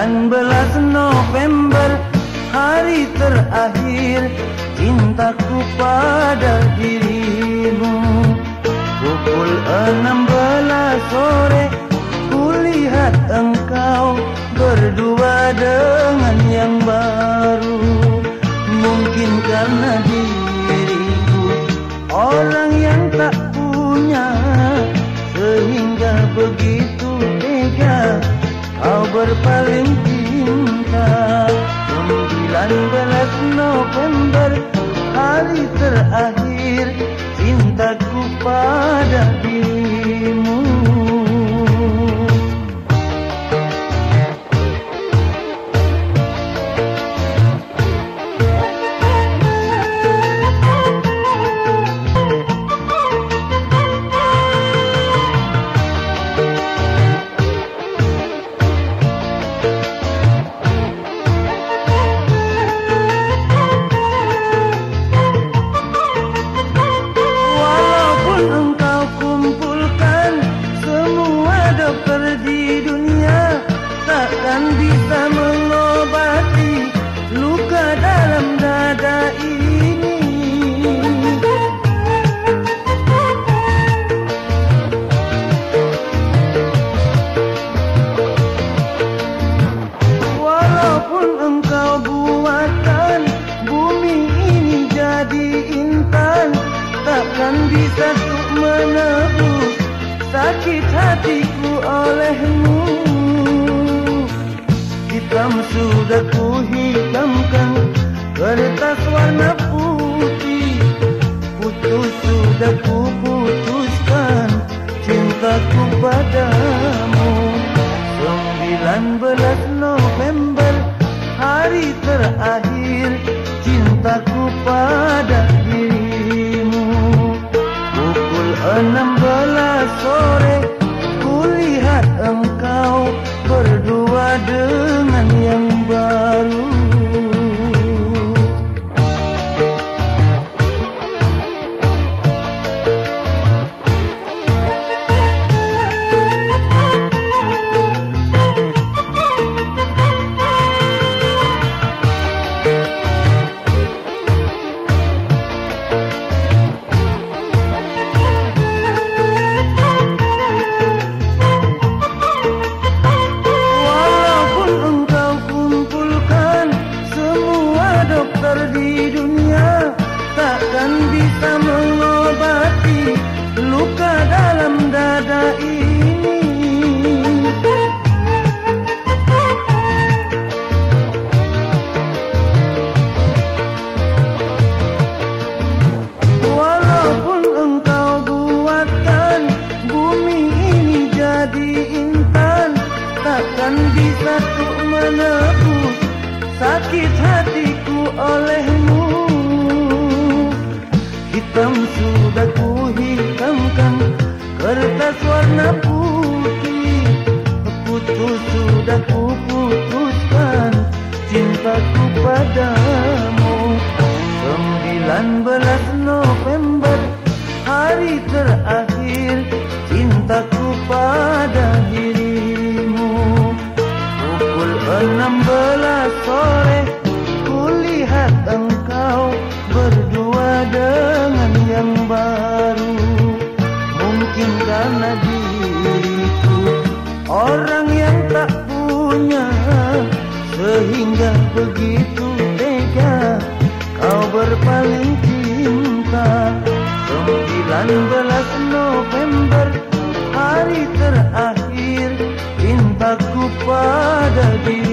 November, hari terakhir cintaku pada dirimu. Pukul 16 sore kulihat engkau berdua dengan yang baru. Mungkin karena diriku orang yang tak punya, sehingga begitu tega kau berpaling cinta. 19 November, hari terakhir cintaku pada dirimu. Takkan bisa mengobati luka dalam dada ini. Walaupun engkau buatkan bumi ini jadi intan, takkan bisa untuk menebus sakit hatiku olehmu. Hitam sudah ku hitamkan kertas warna putih, putus sudah ku putuskan cintaku padamu. 19 November, hari terakhir cintaku pada dirimu. Pukul 16 sore kulihat engkau berdua dengan yang baru. Di dunia takkan bisa mengobati luka dalam dada ini. Walaupun engkau buatkan bumi ini jadi intan, takkan bisa untuk menebus sakit hatiku olehmu. Hitam sudah ku hitamkan kertas warna putih, putus sudah ku putuskan cintaku padamu. 19 November, hari terakhir cintaku pada dirimu. Pukul 16 sore kulihat engkau berdua dengan yang baru. Mungkin karena diriku orang yang tak punya, sehingga begitu tega kau berpaling cinta. 19 November, hari terakhir cintaku pada dirimu.